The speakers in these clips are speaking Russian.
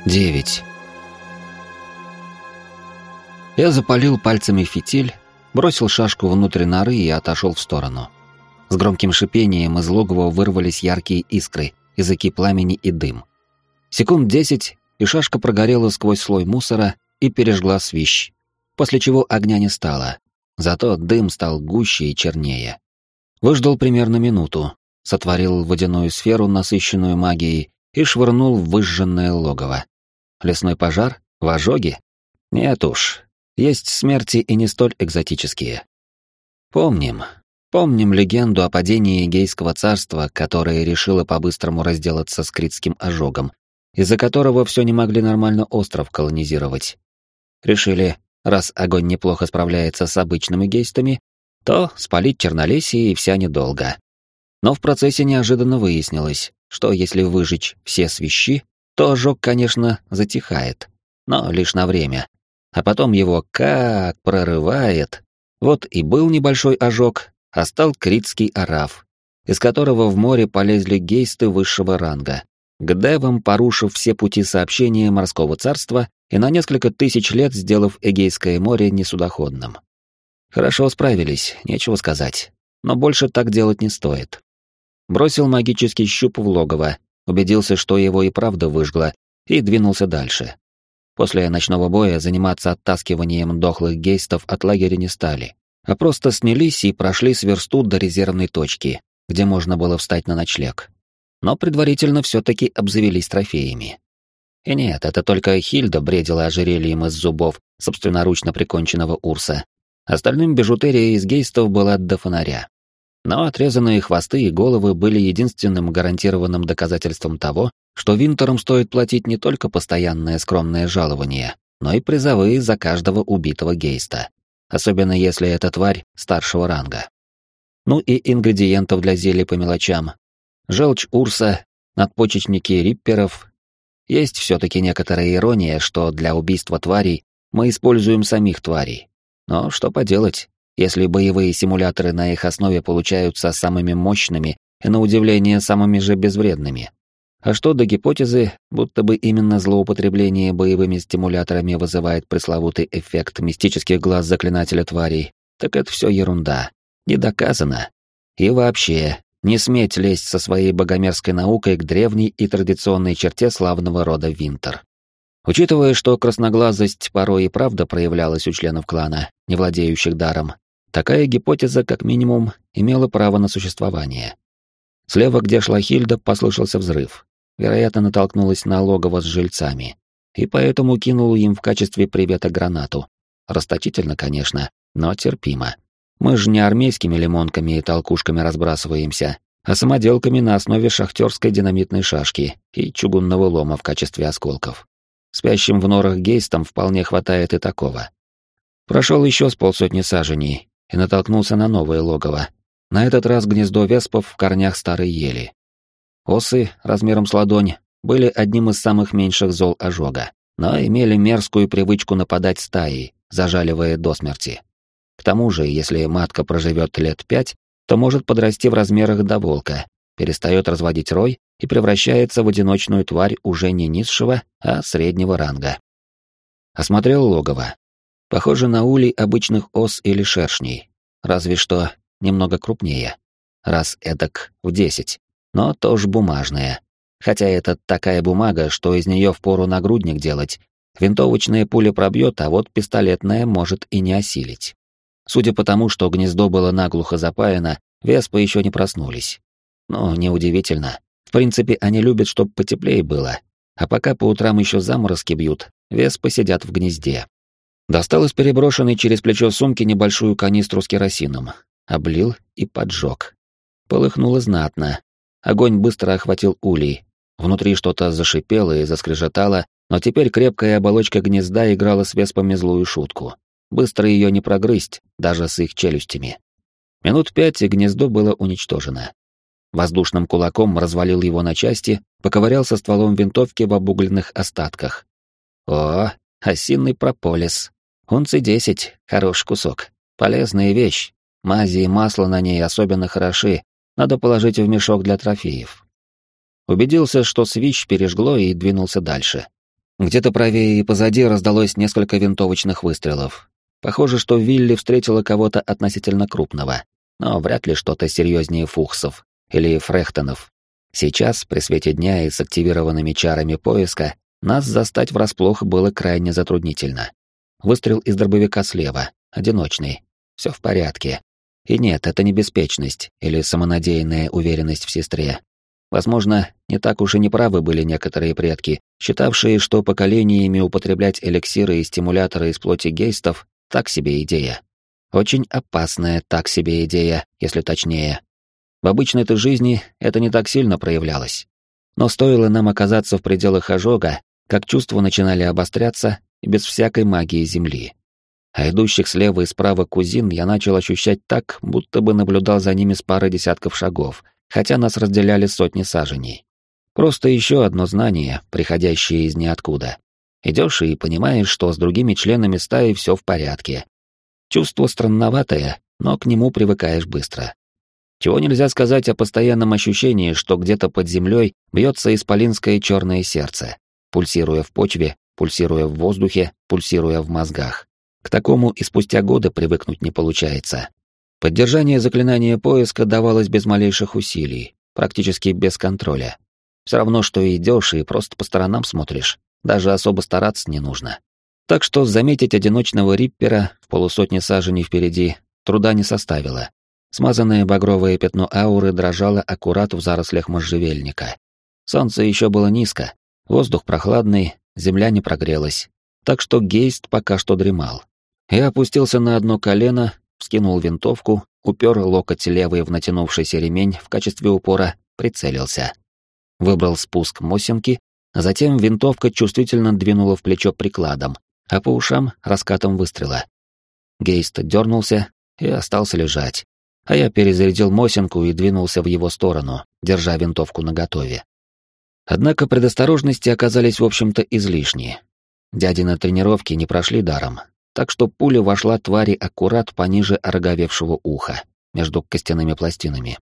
9. Я запалил пальцами фитиль, бросил шашку внутрь норы и отошел в сторону. С громким шипением из логова вырвались яркие искры, языки пламени и дым. Секунд 10, и шашка прогорела сквозь слой мусора и пережгла свищ, после чего огня не стало, зато дым стал гуще и чернее. Выждал примерно минуту, сотворил водяную сферу, насыщенную магией, и швырнул в выжженное логово. Лесной пожар? В ожоге? Нет уж, есть смерти и не столь экзотические. Помним легенду о падении Эгейского царства, которое решило по-быстрому разделаться с критским ожогом, из-за которого все не могли нормально остров колонизировать. Решили, раз огонь неплохо справляется с обычными гейстами, то спалить Чернолесье и вся недолго. Но в процессе неожиданно выяснилось, что если выжечь все свищи, то ожог, конечно, затихает, но лишь на время. А потом его как прорывает. Вот и был небольшой ожог, а стал критский араф, из которого в море полезли гейсты высшего ранга, к девам порушив все пути сообщения морского царства и на несколько тысяч лет сделав Эгейское море несудоходным. Хорошо справились, нечего сказать, но больше так делать не стоит. Бросил магический щуп в логово, убедился, что его и правда выжгло, и двинулся дальше. После ночного боя заниматься оттаскиванием дохлых гейстов от лагеря не стали, а просто снялись и прошли с версту до резервной точки, где можно было встать на ночлег. Но предварительно все-таки обзавелись трофеями. И нет, это только Хильда бредила ожерельем из зубов собственноручно приконченного урса. Остальным бижутерия из гейстов была до фонаря. Но отрезанные хвосты и головы были единственным гарантированным доказательством того, что Винтерам стоит платить не только постоянное скромное жалование, но и призовые за каждого убитого гейста, особенно если эта тварь старшего ранга. Ну и ингредиентов для зелья по мелочам. Желчь урса, надпочечники рипперов. Есть все-таки некоторая ирония, что для убийства тварей мы используем самих тварей. Но что поделать, если боевые симуляторы на их основе получаются самыми мощными и, на удивление, самыми же безвредными. А что до гипотезы, будто бы именно злоупотребление боевыми стимуляторами вызывает пресловутый эффект мистических глаз заклинателя тварей, так это все ерунда. Не доказано. И вообще, не сметь лезть со своей богомерзкой наукой к древней и традиционной черте славного рода Винтер. Учитывая, что красноглазость порой и правда проявлялась у членов клана, не владеющих даром, такая гипотеза, как минимум, имела право на существование. Слева, где шла Хильда, послышался взрыв. Вероятно, натолкнулась на логово с жильцами, и поэтому кинул им в качестве привета гранату. Расточительно, конечно, но терпимо. Мы же не армейскими лимонками и толкушками разбрасываемся, а самоделками на основе шахтерской динамитной шашки и чугунного лома в качестве осколков. Спящим в норах гейстам вполне хватает и такого. Прошел еще с полсотни саженей и натолкнулся на новое логово. На этот раз гнездо веспов в корнях старой ели. Осы, размером с ладонь, были одним из самых меньших зол ожога, но имели мерзкую привычку нападать стаей, зажаливая до смерти. К тому же, если матка проживет лет 5, то может подрасти в размерах до волка, перестает разводить рой и превращается в одиночную тварь уже не низшего, а среднего ранга. Осмотрел логово. Похоже на улей обычных ос или шершней, разве что немного крупнее, раз эдак в 10, но тоже бумажная. Хотя это такая бумага, что из нее впору нагрудник делать. Винтовочная пуля пробьет, а вот пистолетная может и не осилить. Судя по тому, что гнездо было наглухо запаяно, веспы еще не проснулись. Но неудивительно. В принципе, они любят, чтоб потеплее было. А пока по утрам еще заморозки бьют, веспы сидят в гнезде. Достал из переброшенной через плечо сумки небольшую канистру с керосином. Облил и поджег. Полыхнуло знатно. Огонь быстро охватил улей. Внутри что-то зашипело и заскрежетало, но теперь крепкая оболочка гнезда играла с веспами злую шутку. Быстро ее не прогрызть, даже с их челюстями. Минут 5, и гнездо было уничтожено. Воздушным кулаком развалил его на части, поковырялся стволом винтовки в обугленных остатках. О, осинный прополис. Унций 10, хороший кусок. Полезная вещь. Мази и масло на ней особенно хороши, надо положить в мешок для трофеев. Убедился, что свищ пережгло, и двинулся дальше. Где-то правее и позади раздалось несколько винтовочных выстрелов. Похоже, что Вилли встретила кого-то относительно крупного, но вряд ли что-то серьезнее фухсов или фрехтонов. Сейчас, при свете дня и с активированными чарами поиска, нас застать врасплох было крайне затруднительно. Выстрел из дробовика слева, одиночный. Все в порядке. И нет, это не беспечность или самонадеянная уверенность в сестре. Возможно, не так уж и неправы были некоторые предки, считавшие, что поколениями употреблять эликсиры и стимуляторы из плоти гейстов — так себе идея. Очень опасная так себе идея, если точнее. В обычной-то жизни это не так сильно проявлялось. Но стоило нам оказаться в пределах ожога, как чувства начинали обостряться и без всякой магии Земли. А идущих слева и справа кузин я начал ощущать так, будто бы наблюдал за ними с пары десятков шагов, хотя нас разделяли сотни саженей. Просто еще одно знание, приходящее из ниоткуда. Идешь и понимаешь, что с другими членами стаи все в порядке. Чувство странноватое, но к нему привыкаешь быстро. Чего нельзя сказать о постоянном ощущении, что где-то под землей бьется исполинское черное сердце, пульсируя в почве, пульсируя в воздухе, пульсируя в мозгах. К такому и спустя годы привыкнуть не получается. Поддержание заклинания поиска давалось без малейших усилий, практически без контроля. Все равно, что идешь и просто по сторонам смотришь, даже особо стараться не нужно. Так что заметить одиночного риппера в полусотне саженей впереди труда не составило. Смазанное багровое пятно ауры дрожало аккурат в зарослях можжевельника. Солнце еще было низко, воздух прохладный, земля не прогрелась, так что Гейст пока что дремал. Я опустился на одно колено, вскинул винтовку, упер локоть левый в натянувшийся ремень в качестве упора, прицелился. Выбрал спуск Мосинки, а затем винтовка чувствительно двинула в плечо прикладом, а по ушам — раскатом выстрела. Гейст дернулся и остался лежать, а я перезарядил Мосинку и двинулся в его сторону, держа винтовку наготове. Однако предосторожности оказались, в общем-то, излишни. Дядины тренировки не прошли даром, так что пуля вошла твари аккурат пониже ороговевшего уха, между костяными пластинами.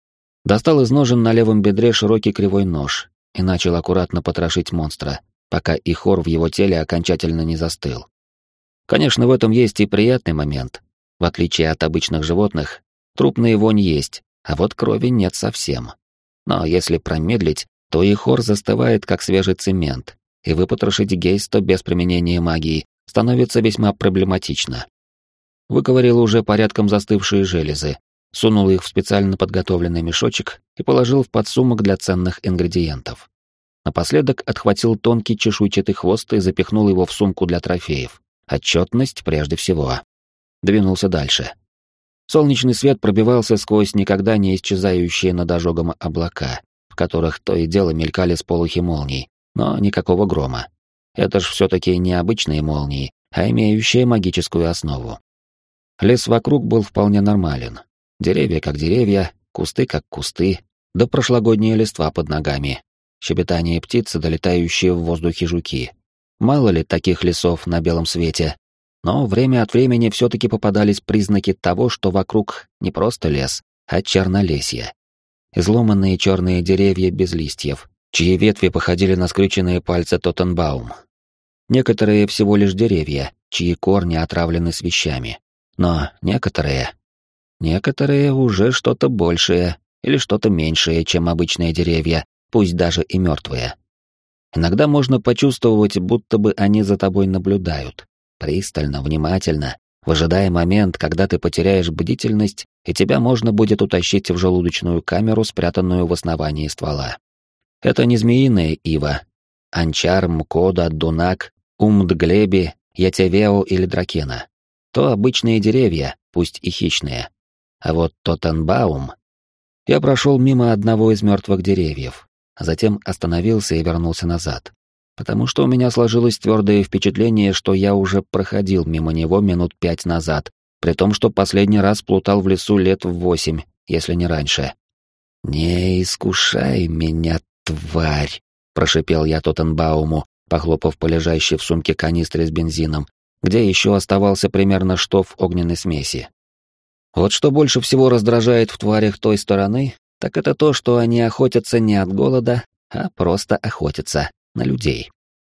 Достал из ножен на левом бедре широкий кривой нож и начал аккуратно потрошить монстра, пока и хор в его теле окончательно не застыл. Конечно, в этом есть и приятный момент. В отличие от обычных животных, трупная вонь есть, а вот крови нет совсем. Но если промедлить, то и хор застывает, как свежий цемент, и выпотрошить Гейста без применения магии становится весьма проблематично. Выковырил уже порядком застывшие железы, сунул их в специально подготовленный мешочек и положил в подсумок для ценных ингредиентов. Напоследок отхватил тонкий чешуйчатый хвост и запихнул его в сумку для трофеев. Отчетность прежде всего. Двинулся дальше. Солнечный свет пробивался сквозь никогда не исчезающие над ожогом облака, в которых то и дело мелькали сполохи молний, но никакого грома. Это ж все-таки не обычные молнии, а имеющие магическую основу. Лес вокруг был вполне нормален. Деревья как деревья, кусты как кусты, да прошлогодняя листва под ногами, щебетание птицы, долетающие в воздухе жуки. Мало ли таких лесов на белом свете, но время от времени все-таки попадались признаки того, что вокруг не просто лес, а чернолесье. Изломанные черные деревья без листьев, чьи ветви походили на скрюченные пальцы Тоттенбаум. Некоторые всего лишь деревья, чьи корни отравлены свещами. Но некоторые уже что-то большее или что-то меньшее, чем обычные деревья, пусть даже и мертвые. Иногда можно почувствовать, будто бы они за тобой наблюдают, пристально, внимательно, выжидая момент, когда ты потеряешь бдительность, и тебя можно будет утащить в желудочную камеру, спрятанную в основании ствола. Это не змеиная ива. Анчар, мкода, дунак, умдглеби, ятевео или дракена. То обычные деревья, пусть и хищные. А вот Тоттенбаум... Я прошел мимо одного из мертвых деревьев, а затем остановился и вернулся назад, потому что у меня сложилось твердое впечатление, что я уже проходил мимо него минут 5 назад, при том, что последний раз плутал в лесу лет в 8, если не раньше. «Не искушай меня, тварь!» — прошипел я Тоттенбауму, похлопав по лежащей в сумке канистре с бензином, где еще оставался примерно штоф огненной смеси. Вот что больше всего раздражает в тварях той стороны, так это то, что они охотятся не от голода, а просто охотятся на людей.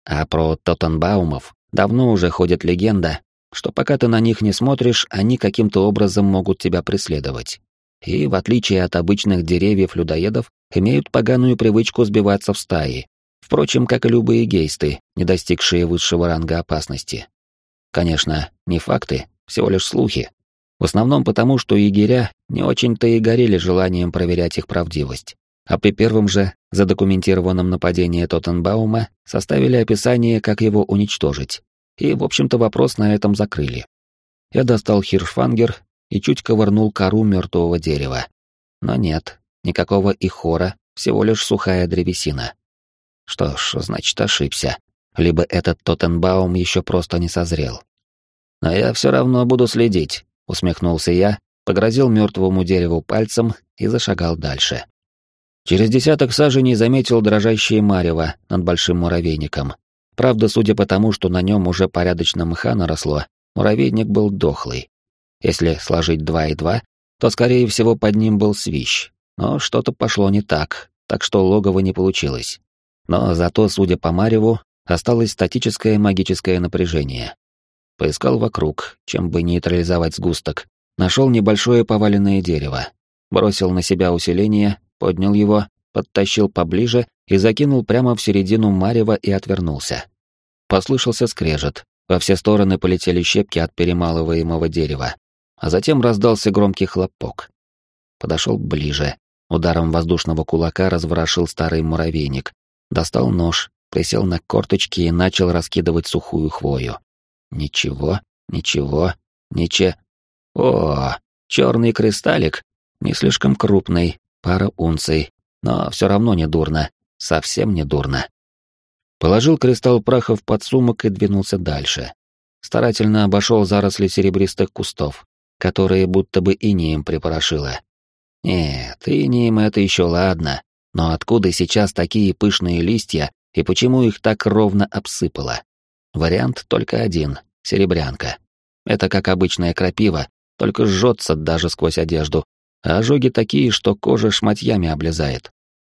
А про Тоттенбаумов давно уже ходит легенда, что пока ты на них не смотришь, они каким-то образом могут тебя преследовать. И, в отличие от обычных деревьев-людоедов, имеют поганую привычку сбиваться в стаи. Впрочем, как и любые гейсты, не достигшие высшего ранга опасности. Конечно, не факты, всего лишь слухи. В основном потому, что егеря не очень-то и горели желанием проверять их правдивость. А при первом же задокументированном нападении Тоттенбаума составили описание, как его уничтожить. И, в общем-то, вопрос на этом закрыли. Я достал хиршфангер и чуть ковырнул кору мертвого дерева. Но нет, никакого ихора, всего лишь сухая древесина. Что ж, значит, ошибся. Либо этот Тоттенбаум еще просто не созрел. «Но я все равно буду следить», — усмехнулся я, погрозил мертвому дереву пальцем и зашагал дальше. Через десяток саженей заметил дрожащее марево над большим муравейником. Правда, судя по тому, что на нем уже порядочно мха наросло, муравейник был дохлый. Если сложить 2 и 2, то, скорее всего, под ним был свищ. Но что-то пошло не так, так что логово не получилось. Но зато, судя по мареву, осталось статическое магическое напряжение. Поискал вокруг, чем бы нейтрализовать сгусток. Нашел небольшое поваленное дерево. Бросил на себя усиление, поднял его, подтащил поближе и закинул прямо в середину марева и отвернулся. Послышался скрежет, во все стороны полетели щепки от перемалываемого дерева, а затем раздался громкий хлопок. Подошел ближе, ударом воздушного кулака разворошил старый муравейник, достал нож, присел на корточки и начал раскидывать сухую хвою. Ничего. О, черный кристаллик, не слишком крупный, пара унций, но все равно не дурно, совсем не дурно. Положил кристалл праха в подсумок и двинулся дальше. Старательно обошел заросли серебристых кустов, которые будто бы инеем припорошило. Нет, инеем это еще ладно, но откуда сейчас такие пышные листья и почему их так ровно обсыпало? Вариант только один — серебрянка. Это как обычная крапива, только жжется даже сквозь одежду, а ожоги такие, что кожа шматьями облезает.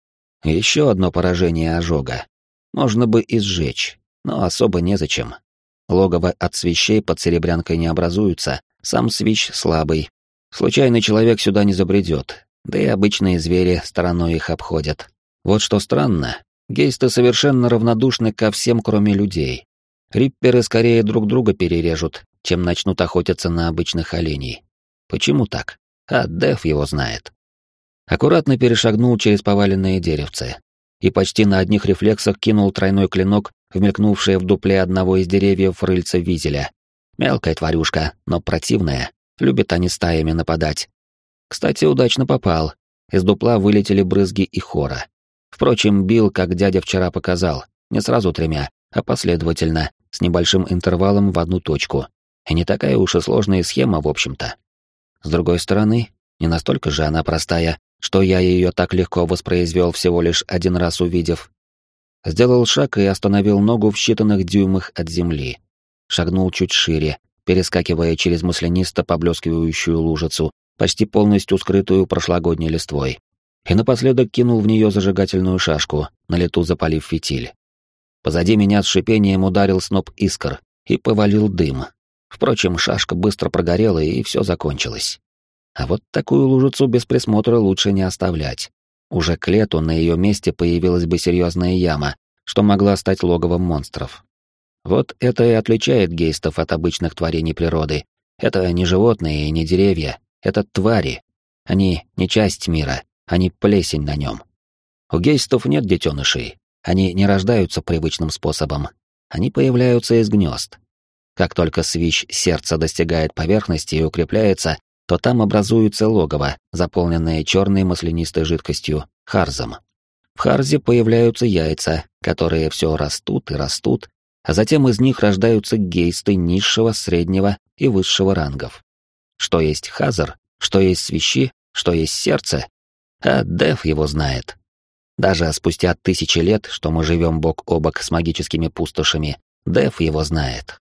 Еще одно поражение ожога. Можно бы и сжечь, но особо незачем. Логово от свищей под серебрянкой не образуется, сам свищ слабый. Случайный человек сюда не забредет, да и обычные звери стороной их обходят. Вот что странно, гейсты совершенно равнодушны ко всем, кроме людей. Рипперы скорее друг друга перережут, чем начнут охотиться на обычных оленей. Почему так? А Дев его знает. Аккуратно перешагнул через поваленные деревцы и почти на одних рефлексах кинул тройной клинок в мелькнувшее в дупле одного из деревьев рыльца визеля. Мелкая тварюшка, но противная, любят они стаями нападать. Кстати, удачно попал. Из дупла вылетели брызги и хора. Впрочем, бил, как дядя вчера показал, не сразу 3, а последовательно, с небольшим интервалом в одну точку. И не такая уж и сложная схема, в общем-то. С другой стороны, не настолько же она простая, что я ее так легко воспроизвел, всего лишь один раз увидев. Сделал шаг и остановил ногу в считанных дюймах от земли. Шагнул чуть шире, перескакивая через маслянисто поблескивающую лужицу, почти полностью скрытую прошлогодней листвой. И напоследок кинул в нее зажигательную шашку, на лету запалив фитиль. Позади меня с шипением ударил сноп искр и повалил дым. Впрочем, шашка быстро прогорела, и все закончилось. А вот такую лужицу без присмотра лучше не оставлять. Уже к лету на ее месте появилась бы серьезная яма, что могла стать логовом монстров. Вот это и отличает гейстов от обычных творений природы. Это не животные и не деревья, это твари. Они не часть мира, они плесень на нем. У гейстов нет детенышей, они не рождаются привычным способом, они появляются из гнезд. Как только свищ сердца достигает поверхности и укрепляется, то там образуется логово, заполненное черной маслянистой жидкостью, харзом. В харзе появляются яйца, которые все растут и растут, а затем из них рождаются гейсты низшего, среднего и высшего рангов. Что есть хазар, что есть свищи, что есть сердце, а Дев его знает. Даже спустя 1000 лет, что мы живем бок о бок с магическими пустошами, Дев его знает.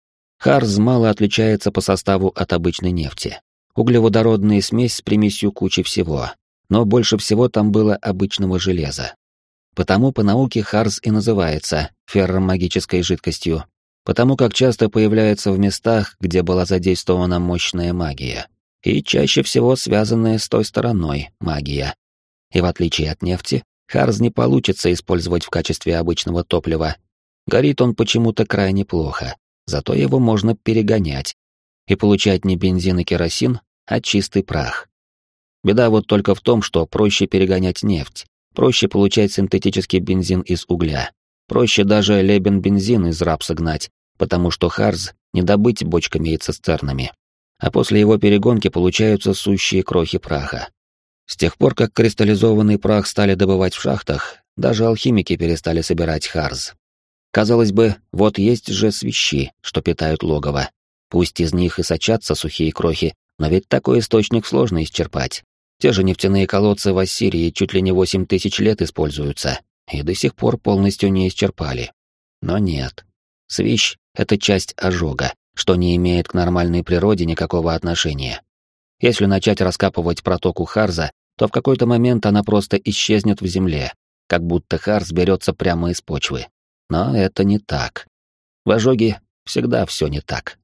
Харз мало отличается по составу от обычной нефти. Углеводородная смесь с примесью кучи всего, но больше всего там было обычного железа. Потому по науке Харз и называется ферромагической жидкостью, потому как часто появляется в местах, где была задействована мощная магия, и чаще всего связанная с той стороной магия. И в отличие от нефти, Харз не получится использовать в качестве обычного топлива. Горит он почему-то крайне плохо, зато его можно перегонять и получать не бензин и керосин, а чистый прах. Беда вот только в том, что проще перегонять нефть, проще получать синтетический бензин из угля, проще даже лебен-бензин из рапса гнать, потому что Харз не добыть бочками и цистернами, а после его перегонки получаются сущие крохи праха. С тех пор, как кристаллизованный прах стали добывать в шахтах, даже алхимики перестали собирать Харз. Казалось бы, вот есть же свищи, что питают логово. Пусть из них и сочатся сухие крохи, но ведь такой источник сложно исчерпать. Те же нефтяные колодцы в Ассирии чуть ли не 8000 лет используются, и до сих пор полностью не исчерпали. Но нет. Свищ — это часть ожога, что не имеет к нормальной природе никакого отношения. Если начать раскапывать протоку Харза, то в какой-то момент она просто исчезнет в земле, как будто Харз берется прямо из почвы. Но это не так. В ожоге всегда все не так.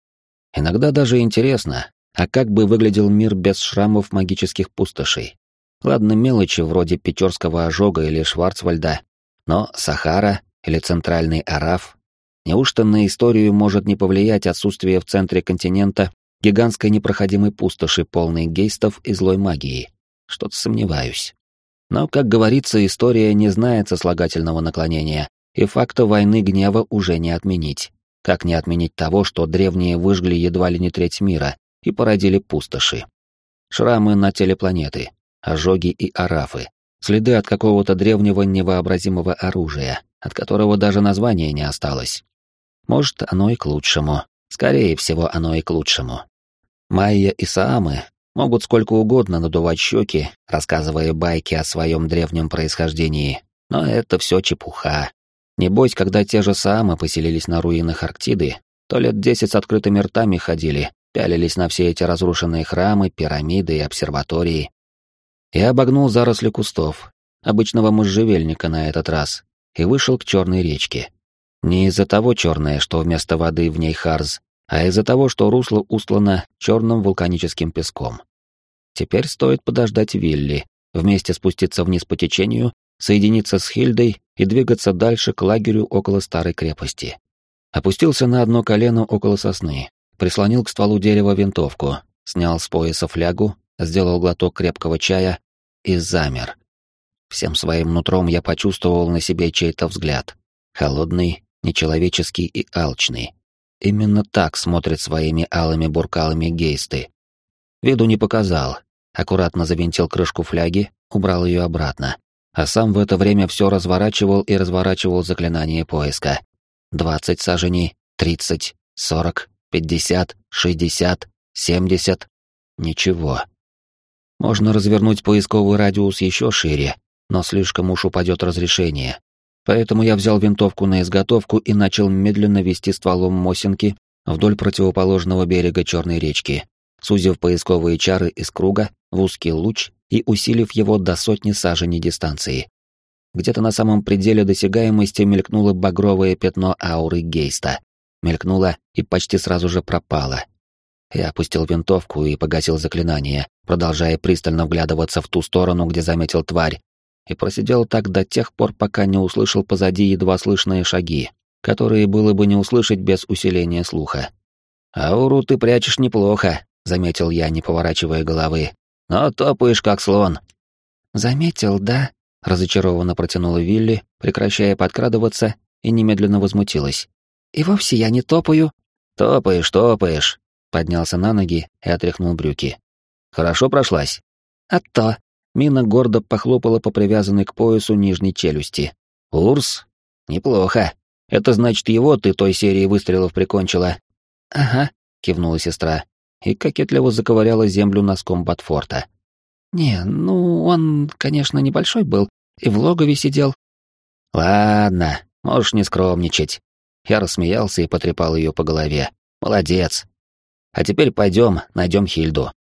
Иногда даже интересно, а как бы выглядел мир без шрамов магических пустошей? Ладно, мелочи вроде Печорского ожога или Шварцвальда, но Сахара или Центральный Араф? Неужто на историю может не повлиять отсутствие в центре континента гигантской непроходимой пустоши, полной гейстов и злой магии? Что-то сомневаюсь. Но, как говорится, история не знает сослагательного наклонения, и факта войны гнева уже не отменить. Как не отменить того, что древние выжгли едва ли не треть мира и породили пустоши? Шрамы на теле планеты, ожоги и арафы, следы от какого-то древнего невообразимого оружия, от которого даже названия не осталось. Может, оно и к лучшему. Скорее всего, оно и к лучшему. Майя и Саамы могут сколько угодно надувать щеки, рассказывая байки о своем древнем происхождении, но это все чепуха. Небось, когда те же Саамы поселились на руинах Арктиды, то лет 10 с открытыми ртами ходили, пялились на все эти разрушенные храмы, пирамиды и обсерватории. Я обогнул заросли кустов, обычного можжевельника на этот раз, и вышел к черной речке. Не из-за того черное, что вместо воды в ней Харз, а из-за того, что русло устлано черным вулканическим песком. Теперь стоит подождать Вилли, вместе спуститься вниз по течению, соединиться с Хильдой и двигаться дальше к лагерю около старой крепости. Опустился на одно колено около сосны, прислонил к стволу дерева винтовку, снял с пояса флягу, сделал глоток крепкого чая и замер. Всем своим нутром я почувствовал на себе чей-то взгляд. Холодный, нечеловеческий и алчный. Именно так смотрят своими алыми буркалами гейсты. Виду не показал, аккуратно завинтил крышку фляги, убрал ее обратно, а сам в это время все разворачивал и разворачивал заклинание поиска. 20 саженей, 30, 40, 50, 60, 70. Ничего. Можно развернуть поисковый радиус еще шире, но слишком уж упадет разрешение. Поэтому я взял винтовку на изготовку и начал медленно вести стволом Мосинки вдоль противоположного берега Черной речки, сузив поисковые чары из круга в узкий луч и усилив его до 100 саженей дистанции. Где-то на самом пределе досягаемости мелькнуло багровое пятно ауры Гейста. Мелькнуло и почти сразу же пропало. Я опустил винтовку и погасил заклинание, продолжая пристально вглядываться в ту сторону, где заметил тварь, и просидел так до тех пор, пока не услышал позади едва слышные шаги, которые было бы не услышать без усиления слуха. «Ауру ты прячешь неплохо», — заметил я, не поворачивая головы. «Но топаешь, как слон». «Заметил, да?» — разочарованно протянула Вилли, прекращая подкрадываться, и немедленно возмутилась. «И вовсе я не топаю». «Топаешь, топаешь», — поднялся на ноги и отряхнул брюки. «Хорошо прошлась?» «А то». Мина гордо похлопала по привязанной к поясу нижней челюсти. «Урс? Неплохо. Это значит, его ты той серии выстрелов прикончила?» «Ага», — кивнула сестра, и кокетливо заковыряла землю носком ботфорта. «Не, ну, он, конечно, небольшой был, и в логове сидел». «Ладно, можешь не скромничать». Я рассмеялся и потрепал ее по голове. «Молодец. А теперь пойдем, найдем Хильду».